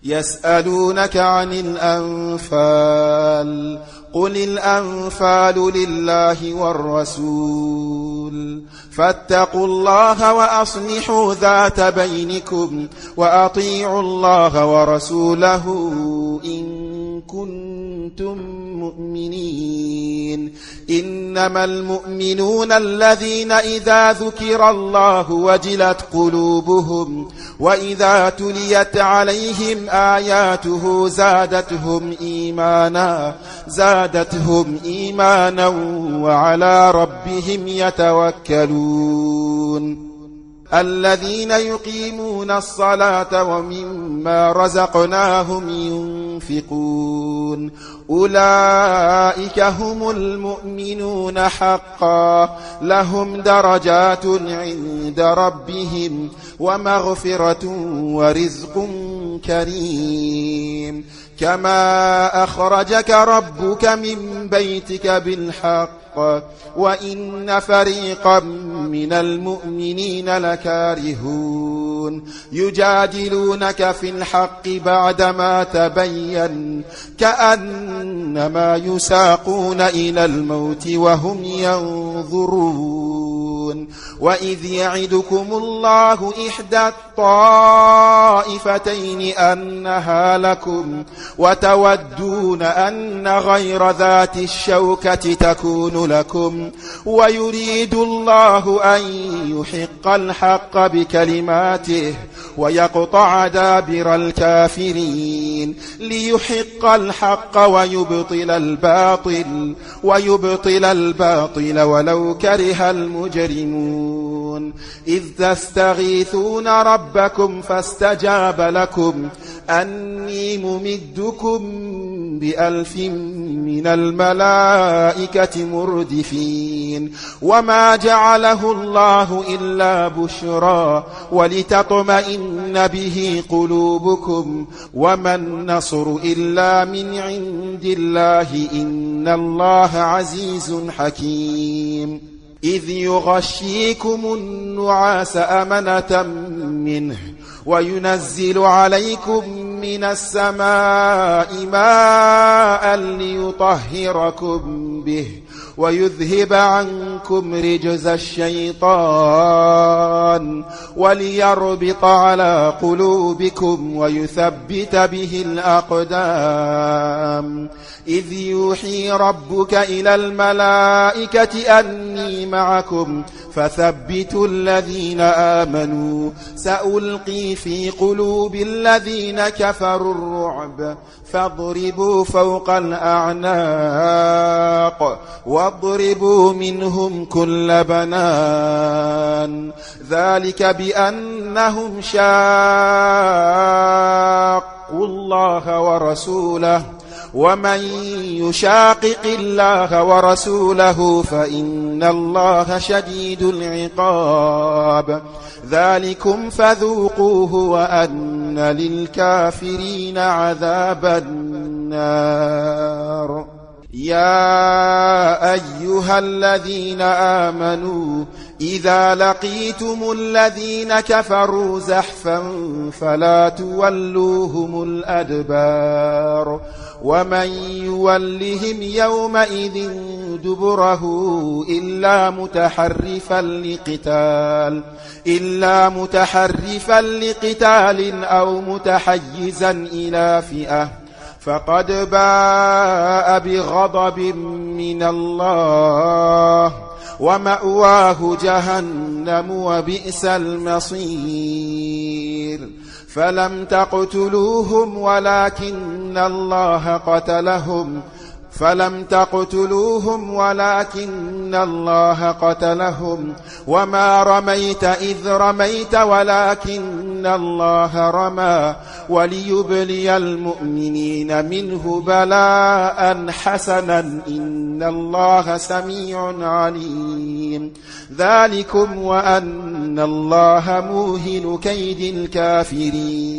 يسألونك عن الأنفال قل الأنفال لله والرسول فاتقوا الله وأصلحوا ذات بينكم وأطيعوا الله ورسوله إن كنتم مؤمنين إنما المؤمنون الذين إذا ذكر الله وجلت قلوبهم وإذا تليت عليهم آياته زادتهم إيمانا وعلى ربهم يتوكلون الذين يقيمون الصلاة ومما رزقناهم ينفقون أولئك هم المؤمنون حقا لهم درجات عند ربهم ومغفرة ورزق كريم كما أخرجك ربك من بيتك بالحق وإن فريقا من المؤمنين لكارهون يجادلونك في الحق بعدما تبين كأنما يساقون إلى الموت وهم ينظرون وإذ يعدكم الله إحدى الطائفتين أنها لكم وتودون أن غير ذات الشوكة تكون لكم ويريد الله أن يحق الحق بكلماته ويقطع دابر الكافرين ليحق الحق ويبطل الباطل ولو كره المجرمون إذ تستغيثون ربكم فاستجاب لكم أني ممدكم ب1000 من الملائكة مردفين وما جعله الله إلا بشرى ولتطمئن به قلوبكم وما النصر إلا من عند الله إن الله عزيز حكيم إذ يغشيكم النعاس أمنة منه وينزل عليكم من السماء ماء ليطهركم به ويذهب عنكم رجز الشيطان وليربط على قلوبكم ويثبت به الأقدام إذ يوحي ربك إلى الملائكة أني معكم فثبتوا الذين آمنوا سألقي في قلوب الذين كفروا الرعب فاضربوا فوق الأعناق واضربوا منهم كل بنان ذلك بأنهم شاقوا الله ورسوله ومن يشاقق الله ورسوله فإن الله شديد العقاب ذلكم فذوقوه وأن للكافرين عذاب النار يا أيها الذين آمنوا إذا لقيتم الذين كفروا زحفا فلا تولوهم الأدبار ومن يولهم يومئذ دبره إلا متحرفا لقتال أو متحيزا إلى فئة فقد باء بغضب من الله ومأواه جهنم وبئس المصير فلم تقتلوهم ولكن الله قتلهم وما رميت إذ رميت ولكن الله رمى وليبلي المؤمنين منه بلاء حسنا إن الله سميع عليم ذلكم وأن الله موهن كيد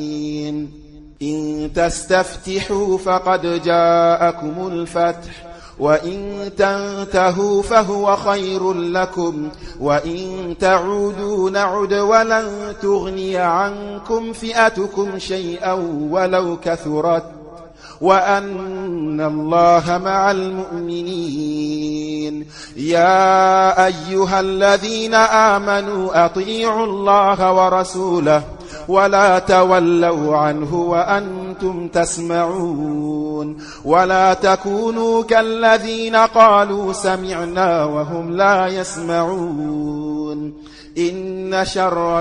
الكافرين إن تستفتحوا فقد جاءكم الفتح وإن تنتهوا فهو خير لكم وإن تعودوا نعد ولن تغني عنكم فئتكم شيئا ولو كثرت وأن الله مع المؤمنين. يا أيها الذين آمنوا أطيعوا الله ورسوله ولا تولوا عنه وأنتم تسمعون ولا تكونوا كالذين قالوا سمعنا وهم لا يسمعون. إن شر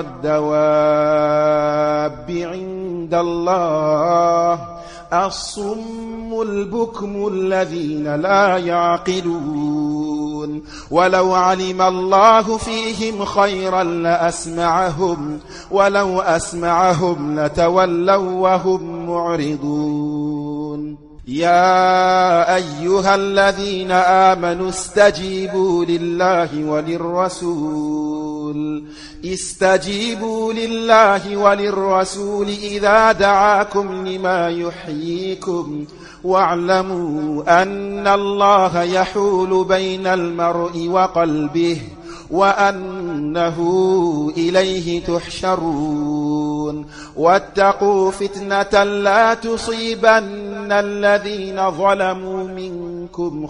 الدواب عند الله الصم البكم الذين لا يعقلون ولو علم الله فيهم خيرا لأسمعهم ولو أسمعهم لتولوا وهم معرضون. يا أيها الذين آمنوا استجيبوا لله وللرسول إذا دعاكم لما يحييكم واعلموا أن الله يحول بين المرء وقلبه وأنه إليه تحشرون. واتقوا فتنة لا تصيبن الذين ظلموا منكم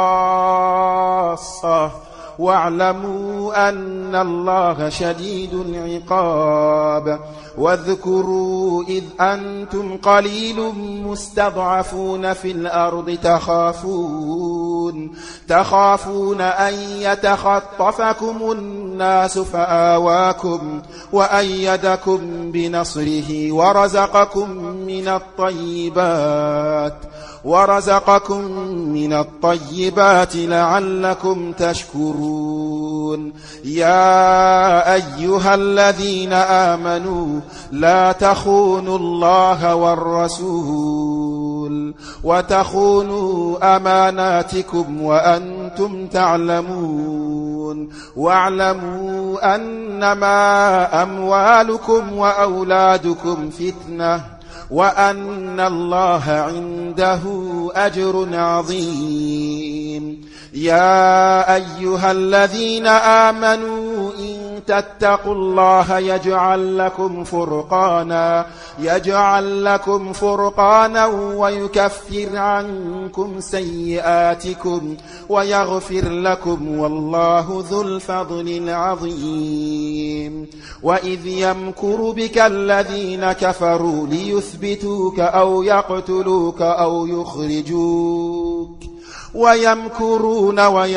خاصة واعلموا أن الله شديد العقاب. واذكروا إذ أنتم قليل مستضعفون في الأرض تخافون أن يتخطفكم الناس فآواكم وأيدكم بنصره ورزقكم من الطيبات لعلكم تشكرون. يا أيها الذين آمنوا لا تخونوا الله والرسول وتخونوا أماناتكم وأنتم تعلمون. واعلموا أنما أموالكم وأولادكم فتنة وأن الله عنده أجر عظيم. يا أيها الذين آمنوا إن تتقوا الله يجعل لكم فرقانا ويكفر عنكم سيئاتكم ويغفر لكم والله ذو الفضل العظيم. وإذ يمكر بك الذين كفروا ليثبتوك أو يقتلوك أو يخرجوك ويمكرون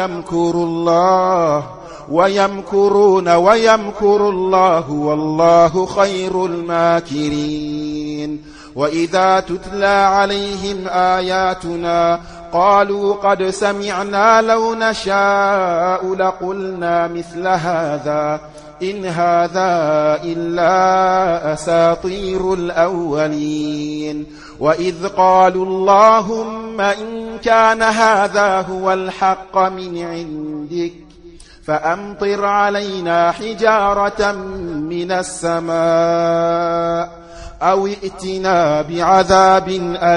ويمكر الله والله خير الماكرين. وإذا تتلى عليهم آياتنا قالوا قد سمعنا لو نشاء لقلنا مثل هذا إن هذا إلا أساطير الأولين. وإذ قالوا اللهم إن كان هذا هو الحق من عندك فأمطر علينا حجارة من السماء أو ائتنا بعذاب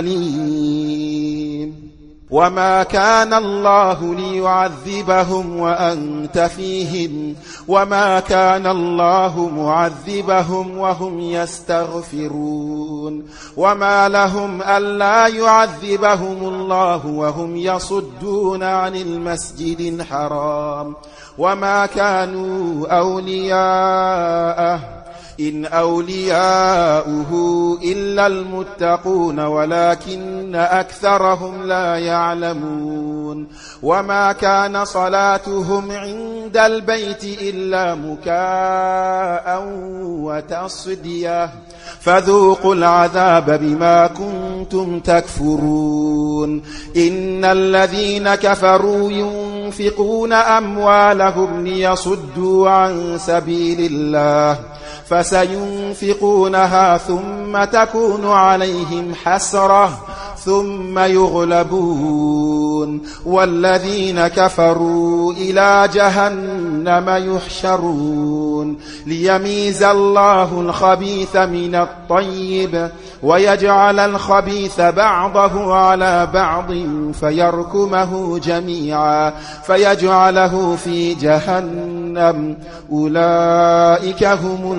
أليم. وما كان الله ليعذبهم وأنت فيهم وما كان الله معذبهم وهم يستغفرون. وما لهم ألا يعذبهم الله وهم يصدون عن المسجد الحرام وما كانوا أولياءه إن أولياؤه إلا المتقون ولكن أكثرهم لا يعلمون. وما كان صلاتهم عند البيت إلا مكاء وتصدية فذوقوا العذاب بما كنتم تكفرون. إن الذين كفروا ينفقون أموالهم ليصدوا عن سبيل الله فسينفقونها ثم تكون عليهم حسرة ثم يغلبون والذين كفروا إلى جهنم يحشرون ليميز الله الخبيث من الطيب ويجعل الخبيث بعضه على بعض فيركمه جميعا فيجعله في جهنم أولئك هم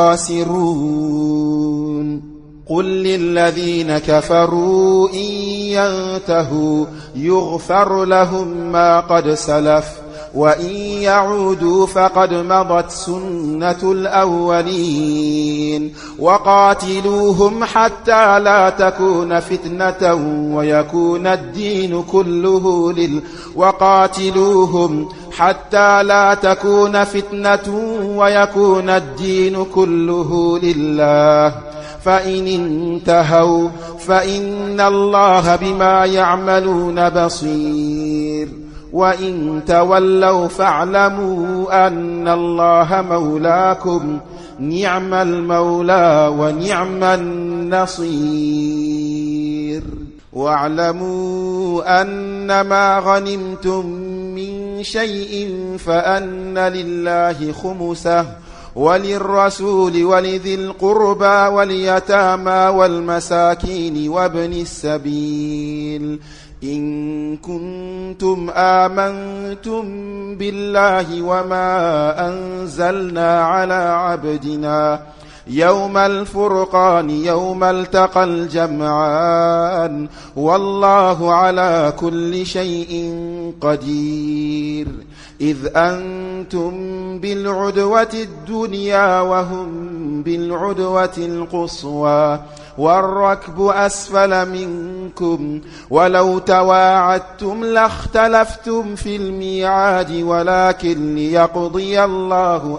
الخاسرون قل للذين كفروا إن ينتهوا يغفر لهم ما قد سلف وإن يعودوا فقد مضت سنة الأولين وقاتلوهم حتى لا تكون فتنة ويكون الدين كله وقاتلوهم حتى لا تكون فتنة ويكون الدين كله لله فإن انتهوا فإن الله بما يعملون بصير وإن تولوا فاعلموا أن الله مولاكم نعم المولى ونعم النصير واعلموا أنما غنمتم من شيء فأن لله خمسه وللرسول ولذي القربى واليتامى والمساكين وابن السبيل إن كنتم آمنتم بالله وما أنزلنا على عبدنا يوم الفرقان يوم التقى الجمعان والله على كل شيء قدير إذ أنتم بالعدوة الدنيا وهم بالعدوة القصوى والركب أسفل منكم ولو تواعدتم لاختلفتم في الميعاد ولكن ليقضي الله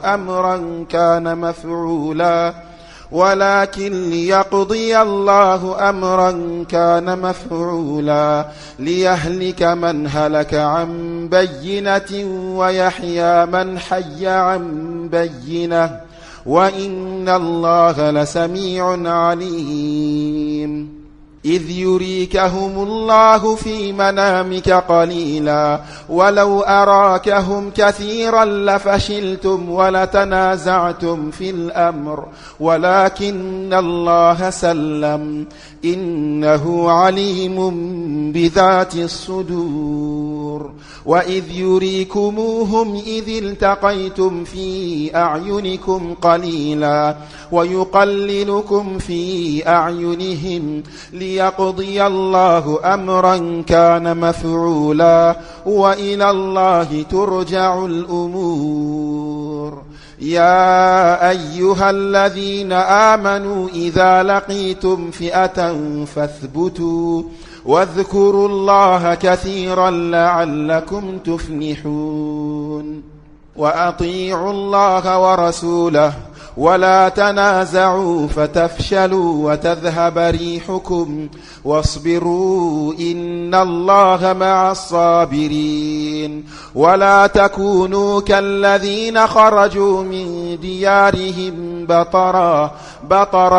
أمرا كان مفعولا ليهلك من هلك عن بينة ويحيى من حي عن بينة وإن الله لسميع عليم إذ يريكهم الله في منامك قليلا ولو أراكهم كثيرا لفشلتم ولتنازعتم في الأمر ولكن الله سلم إنه عليم بذات الصدور وإذ يريكموهم إذ التقيتم في أعينكم قليلا ويقللكم في أعينهم ليقضي الله أمرا كان مفعولا وإلى الله ترجع الأمور يا أيها الذين آمنوا إذا لقيتم فئة فاثبتوا واذكروا الله كثيرا لعلكم تفلحون وأطيعوا الله ورسوله ولا تنازعوا فتفشلوا وتذهب ريحكم واصبروا إن الله مع الصابرين ولا تكونوا كالذين خرجوا من ديارهم بطرا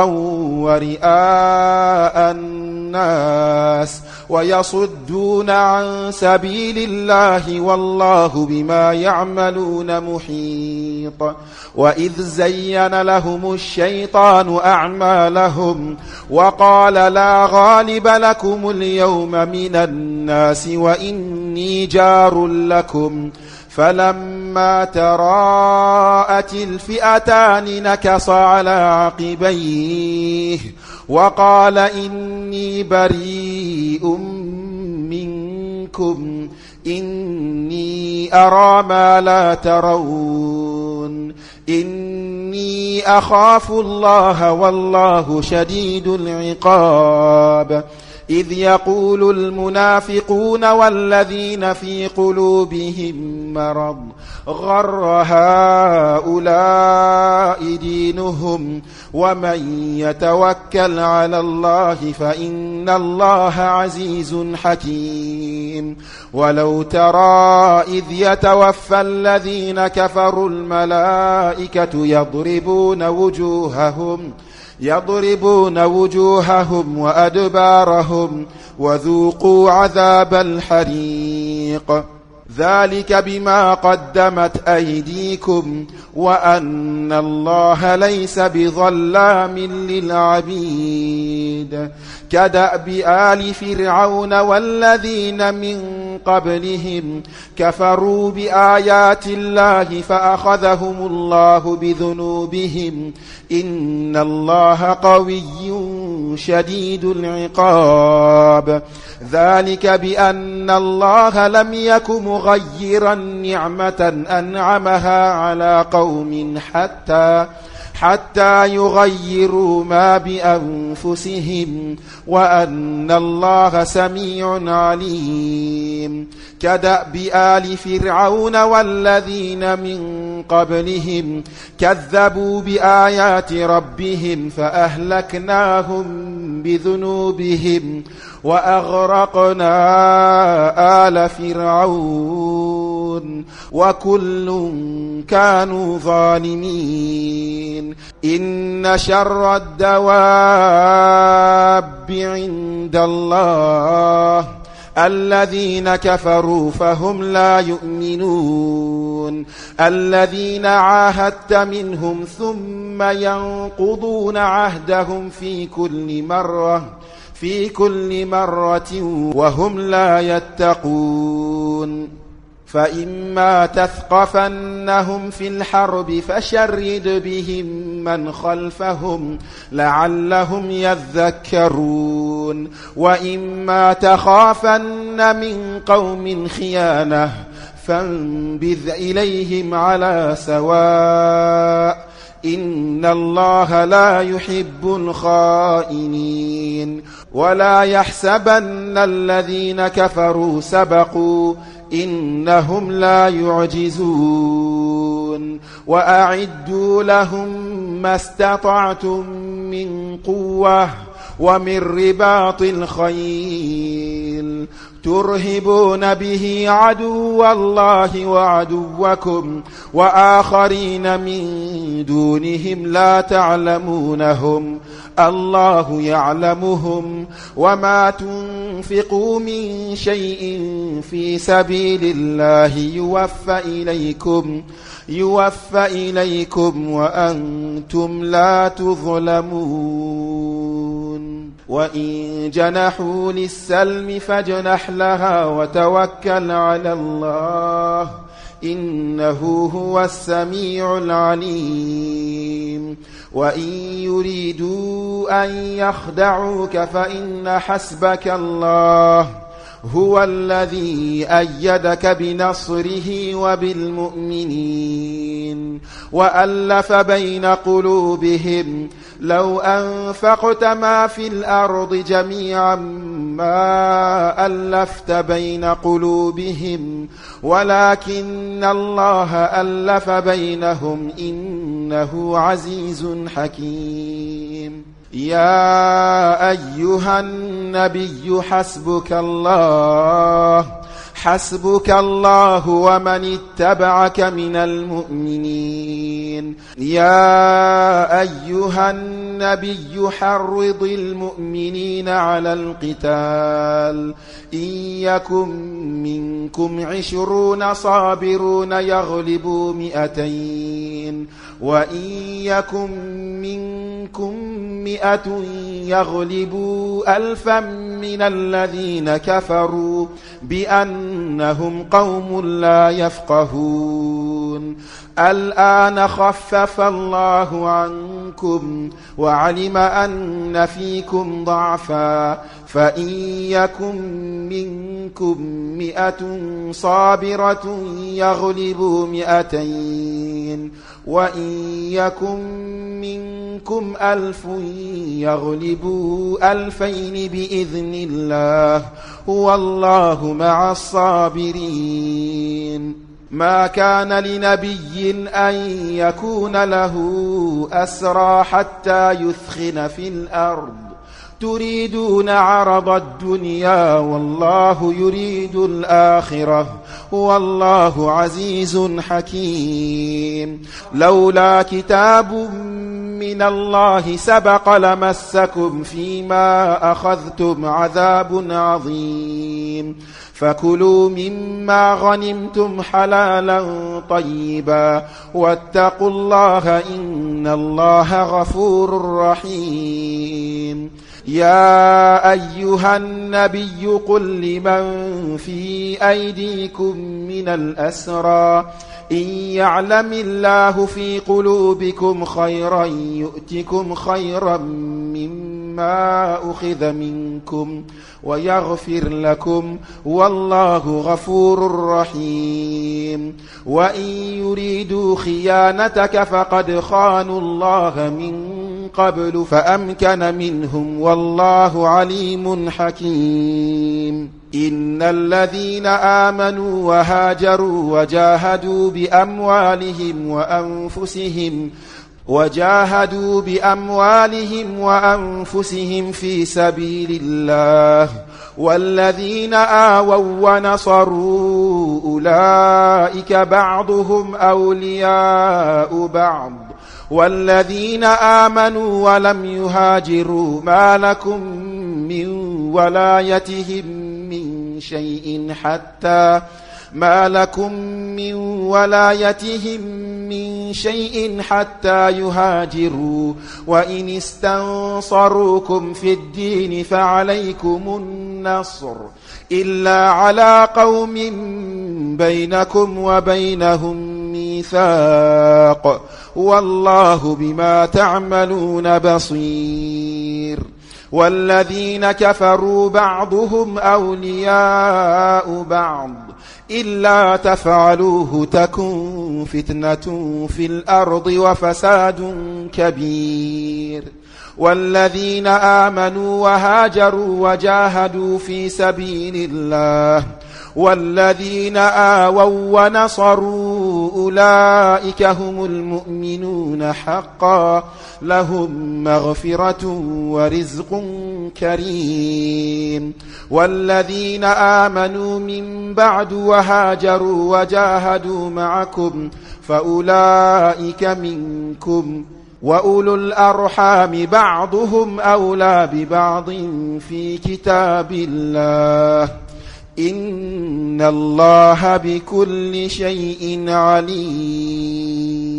ورئاء الناس ويصدون عن سبيل الله والله بما يعملون محيط وإذ زين لهم الشيطان أعمالهم وقال لا غالب لكم اليوم من الناس وإني جار لكم فلما تراءت الفئتان نكص على عقبيه وقال إني بريء منكم إني أرى ما لا ترون إني أخاف الله والله شديد العقاب إذ يقول المنافقون والذين في قلوبهم مرض غر هؤلاء دينهم ومن يتوكل على الله فإن الله عزيز حكيم ولو ترى إذ يتوفى الذين كفروا الملائكة يضربون وجوههم وأدبارهم وذوقوا عذاب الحريق ذلك بما قدمت أيديكم وأن الله ليس بظلام للعبيد كدأب آل فرعون والذين من قبلهم كفروا بآيات الله فأخذهم الله بذنوبهم إن الله قوي شديد العقاب ذلك بأن الله لم يك مغيرا نعمة أنعمها على قوم حتى يغيروا ما بأنفسهم وأن الله سميع عليم كدأب آل فرعون والذين من قبلهم كذبوا بآيات ربهم فأهلكناهم بذنوبهم وأغرقنا آل فرعون وكل كانوا ظالمين إن شر الدواب عند الله الذين كفروا فهم لا يؤمنون الذين عاهدت منهم ثم ينقضون عهدهم في كل مرة وهم لا يتقون فإما تثقفنهم في الحرب فشرد بهم من خلفهم لعلهم يذكرون وإما تخافن من قوم خيانة فانبذ إليهم على سواء إن الله لا يحب الخائنين ولا يحسبن الذين كفروا سبقوا إنهم لا يعجزون وأعدوا لهم ما استطعتم من قوة ومن رباط الخيل ترهبون به عدو الله وعدوكم وآخرين من دونهم لا تعلمونهم الله يعلمهم وما تنفقوا من شيء في سبيل الله يوفى إليكم وأنتم لا تظلمون وإن جنحوا للسلم فاجنح لها وتوكل على الله إنه هو السميع العليم وإن يريدوا أن يخدعوك فإن حسبك الله هو الذي أيدك بنصره وبالمؤمنين وألف بين قلوبهم لو أنفقت ما في الأرض جميعا ما ألفت بين قلوبهم ولكن الله ألف بينهم إنه عزيز حكيم يا أيها النبي حسبك الله ومن اتبعك من المؤمنين يا أيها النبي حرض المؤمنين على القتال إن يكن منكم 20 صابرون يغلبوا 200 وإن يكن منكم 100 يغلبوا 1000 من الذين كفروا بأنهم قوم لا يفقهون الآن خفف الله عنكم وعلم أن فيكم ضعفا فإن يكن منكم 100 صابرة يغلبوا 200 وإن يكن منكم 1000 يغلبوا 2000 بإذن الله والله مع الصابرين ما كان لنبي أن يكون له أسرى حتى يثخن في الأرض تريدون عرض الدنيا والله يريد الآخرة والله عزيز حكيم لولا كتاب من الله سبق لمسكم فيما أخذتم عذاب عظيم فكلوا مما غنمتم حلالا طيبا واتقوا الله إن الله غفور رحيم يا أيها النبي قل لمن في أيديكم من الأسرى إن يعلم الله في قلوبكم خيرا يؤتكم خيرا مما أخذ منكم ويغفر لكم والله غفور رحيم وإن يريدوا خيانتك فقد خانوا الله من قبل فأمكن منهم والله عليم حكيم إن الذين آمنوا وهاجروا وجاهدوا بأموالهم وأنفسهم في سبيل الله والذين آووا ونصروا أولئك بعضهم أولياء بعض والذين آمنوا ولم يهاجروا ما لكم من ولايتهم من شيء حتى يهاجروا وإن استنصروكم في الدين فعليكم النصر إلا على قوم بينكم وبينهم ميثاق والله بما تعملون بصير والذين كفروا بعضهم أولياء بعض إلا تفعلوه تكن فتنة في الأرض وفساد كبير والذين آمنوا وهاجروا وجاهدوا في سبيل الله والذين آووا ونصروا أولئك هم المؤمنون حقا لهم مغفرة ورزق كريم والذين آمنوا من بعد وهاجروا وجاهدوا معكم فأولئك منكم وأولو الأرحام بعضهم أولى ببعض في كتاب الله إن الله بكل شيء عليم